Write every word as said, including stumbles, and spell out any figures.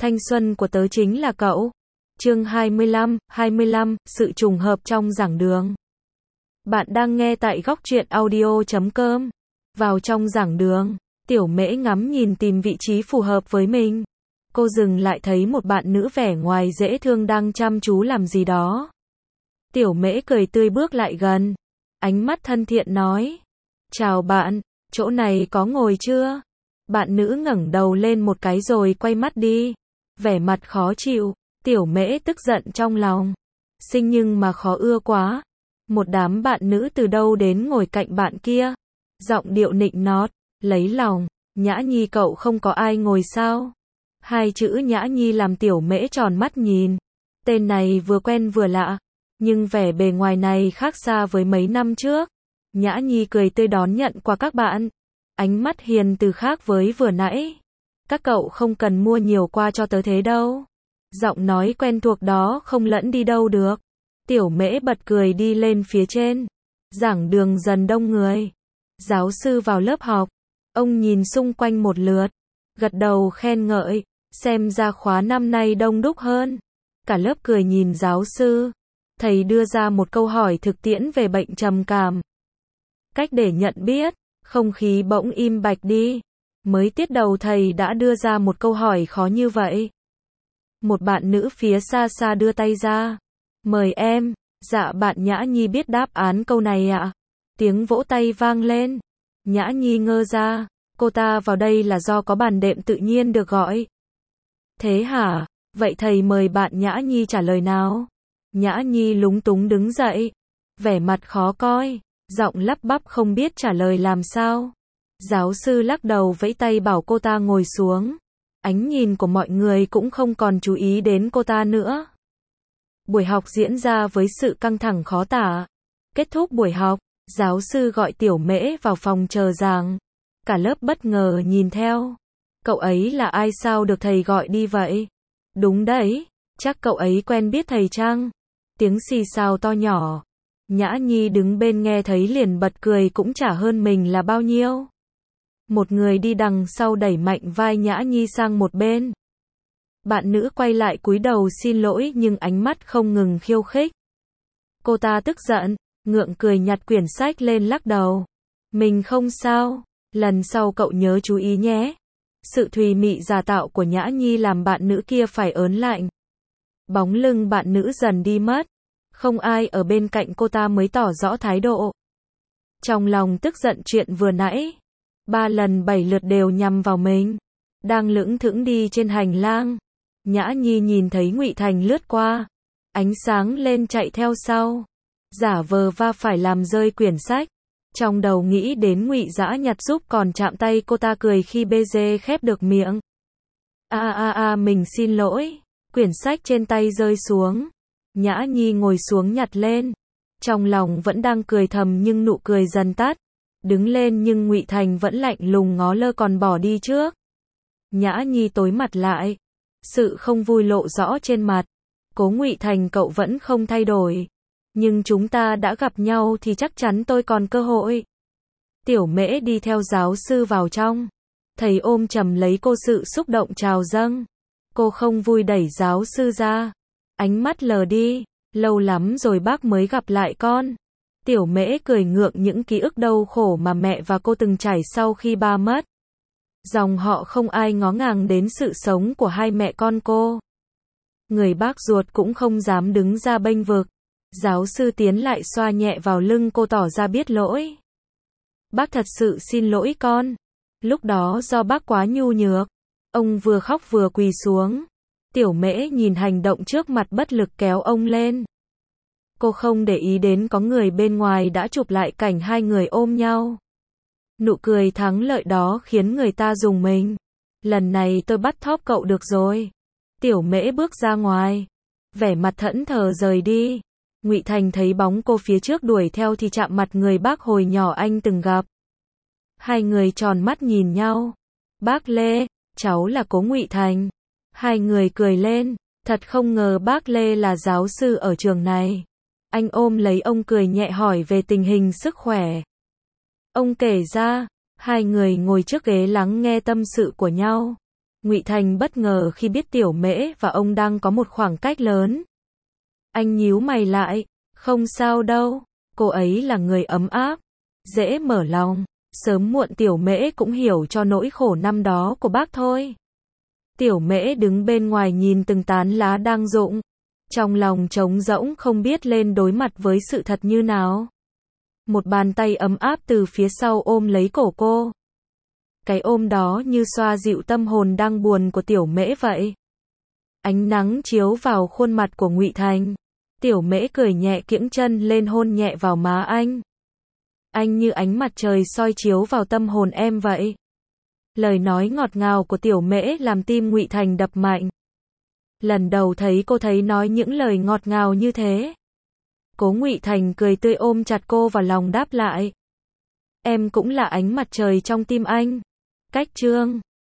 Thanh xuân của tớ chính là cậu. Chương hai mươi lăm, hai mươi lăm, sự trùng hợp trong giảng đường. Bạn đang nghe tại góc truyện audio chấm com. Vào trong giảng đường, Tiểu Mễ ngắm nhìn tìm vị trí phù hợp với mình. Cô dừng lại thấy một bạn nữ vẻ ngoài dễ thương đang chăm chú làm gì đó. Tiểu Mễ cười tươi bước lại gần. Ánh mắt thân thiện nói. Chào bạn, chỗ này có ngồi chưa? Bạn nữ ngẩng đầu lên một cái rồi quay mắt đi. Vẻ mặt khó chịu, Tiểu Mễ tức giận trong lòng. Xinh nhưng mà khó ưa quá. Một đám bạn nữ từ đâu đến ngồi cạnh bạn kia. Giọng điệu nịnh nót, lấy lòng. Nhã Nhi cậu không có ai ngồi sao? Hai chữ Nhã Nhi làm Tiểu Mễ tròn mắt nhìn. Tên này vừa quen vừa lạ. Nhưng vẻ bề ngoài này khác xa với mấy năm trước. Nhã Nhi cười tươi đón nhận qua các bạn. Ánh mắt hiền từ khác với vừa nãy. Các cậu không cần mua nhiều qua cho tớ thế đâu. Giọng nói quen thuộc đó không lẫn đi đâu được. Tiểu Mễ bật cười đi lên phía trên. Giảng đường dần đông người. Giáo sư vào lớp học. Ông nhìn xung quanh một lượt. Gật đầu khen ngợi. Xem ra khóa năm nay đông đúc hơn. Cả lớp cười nhìn giáo sư. Thầy đưa ra một câu hỏi thực tiễn về bệnh trầm cảm. Cách để nhận biết. Không khí bỗng im bặt đi. Mới tiết đầu thầy đã đưa ra một câu hỏi khó như vậy. Một bạn nữ phía xa xa đưa tay ra. Mời em. Dạ bạn Nhã Nhi biết đáp án câu này ạ. Tiếng vỗ tay vang lên. Nhã Nhi ngơ ra. Cô ta vào đây là do có bàn đệm tự nhiên được gọi. Thế hả? Vậy thầy mời bạn Nhã Nhi trả lời nào. Nhã Nhi lúng túng đứng dậy. Vẻ mặt khó coi. Giọng lắp bắp không biết trả lời làm sao. Giáo sư lắc đầu vẫy tay bảo cô ta ngồi xuống. Ánh nhìn của mọi người cũng không còn chú ý đến cô ta nữa. Buổi học diễn ra với sự căng thẳng khó tả. Kết thúc buổi học, giáo sư gọi Tiểu Mễ vào phòng chờ giảng. Cả lớp bất ngờ nhìn theo. Cậu ấy là ai sao được thầy gọi đi vậy? Đúng đấy, chắc cậu ấy quen biết thầy chăng? Tiếng xì xào to nhỏ. Nhã Nhi đứng bên nghe thấy liền bật cười cũng chả hơn mình là bao nhiêu. Một người đi đằng sau đẩy mạnh vai Nhã Nhi sang một bên. Bạn nữ quay lại cúi đầu xin lỗi nhưng ánh mắt không ngừng khiêu khích. Cô ta tức giận, ngượng cười nhặt quyển sách lên lắc đầu. Mình không sao, lần sau cậu nhớ chú ý nhé. Sự thùy mị giả tạo của Nhã Nhi làm bạn nữ kia phải ớn lạnh. Bóng lưng bạn nữ dần đi mất. Không ai ở bên cạnh cô ta mới tỏ rõ thái độ. Trong lòng tức giận chuyện vừa nãy. Ba lần bảy lượt đều nhằm vào mình. Đang lững thững đi trên hành lang. Nhã Nhi nhìn thấy Ngụy Thành lướt qua. Ánh sáng lên chạy theo sau. Giả vờ va phải làm rơi quyển sách. Trong đầu nghĩ đến Ngụy Dã nhặt giúp còn chạm tay cô ta cười khi bê dê khép được miệng. A a a mình xin lỗi. Quyển sách trên tay rơi xuống. Nhã Nhi ngồi xuống nhặt lên. Trong lòng vẫn đang cười thầm nhưng nụ cười dần tắt. Đứng lên nhưng Ngụy Thành vẫn lạnh lùng ngó lơ còn bỏ đi trước. Nhã Nhi tối mặt lại. Sự không vui lộ rõ trên mặt. Cố Ngụy Thành cậu vẫn không thay đổi. Nhưng chúng ta đã gặp nhau thì chắc chắn tôi còn cơ hội. Tiểu Mễ đi theo giáo sư vào trong. Thầy ôm chầm lấy cô sự xúc động trào dâng. Cô không vui đẩy giáo sư ra. Ánh mắt lờ đi. Lâu lắm rồi bác mới gặp lại con. Tiểu Mễ cười ngượng những ký ức đau khổ mà mẹ và cô từng trải sau khi ba mất. Dòng họ không ai ngó ngàng đến sự sống của hai mẹ con cô. Người bác ruột cũng không dám đứng ra bênh vực. Giáo sư tiến lại xoa nhẹ vào lưng cô tỏ ra biết lỗi. Bác thật sự xin lỗi con. Lúc đó do bác quá nhu nhược. Ông vừa khóc vừa quỳ xuống. Tiểu Mễ nhìn hành động trước mặt bất lực kéo ông lên. Cô không để ý đến có người bên ngoài đã chụp lại cảnh hai người ôm nhau. Nụ cười thắng lợi đó khiến người ta rùng mình. Lần này tôi bắt thóp cậu được rồi. Tiểu Mễ bước ra ngoài. Vẻ mặt thẫn thờ rời đi. Ngụy Thành thấy bóng cô phía trước đuổi theo thì chạm mặt người bác hồi nhỏ anh từng gặp. Hai người tròn mắt nhìn nhau. Bác Lê, cháu là Cố Ngụy Thành. Hai người cười lên. Thật không ngờ bác Lê là giáo sư ở trường này. Anh ôm lấy ông cười nhẹ hỏi về tình hình sức khỏe. Ông kể ra, hai người ngồi trước ghế lắng nghe tâm sự của nhau. Ngụy Thành bất ngờ khi biết Tiểu Mễ và ông đang có một khoảng cách lớn. Anh nhíu mày lại, không sao đâu, cô ấy là người ấm áp, dễ mở lòng, sớm muộn Tiểu Mễ cũng hiểu cho nỗi khổ năm đó của bác thôi. Tiểu Mễ đứng bên ngoài nhìn từng tán lá đang rụng, trong lòng trống rỗng không biết lên đối mặt với sự thật như nào. Một bàn tay ấm áp từ phía sau ôm lấy cổ cô. Cái ôm đó như xoa dịu tâm hồn đang buồn của Tiểu Mễ vậy. Ánh nắng chiếu vào khuôn mặt của Ngụy Thành. Tiểu Mễ cười nhẹ kiễng chân lên hôn nhẹ vào má anh. Anh như ánh mặt trời soi chiếu vào tâm hồn em vậy. Lời nói ngọt ngào của Tiểu Mễ làm tim Ngụy Thành đập mạnh. Lần đầu thấy cô thấy nói những lời ngọt ngào như thế. Cố Ngụy Thành cười tươi ôm chặt cô vào lòng đáp lại. Em cũng là ánh mặt trời trong tim anh. Cách chương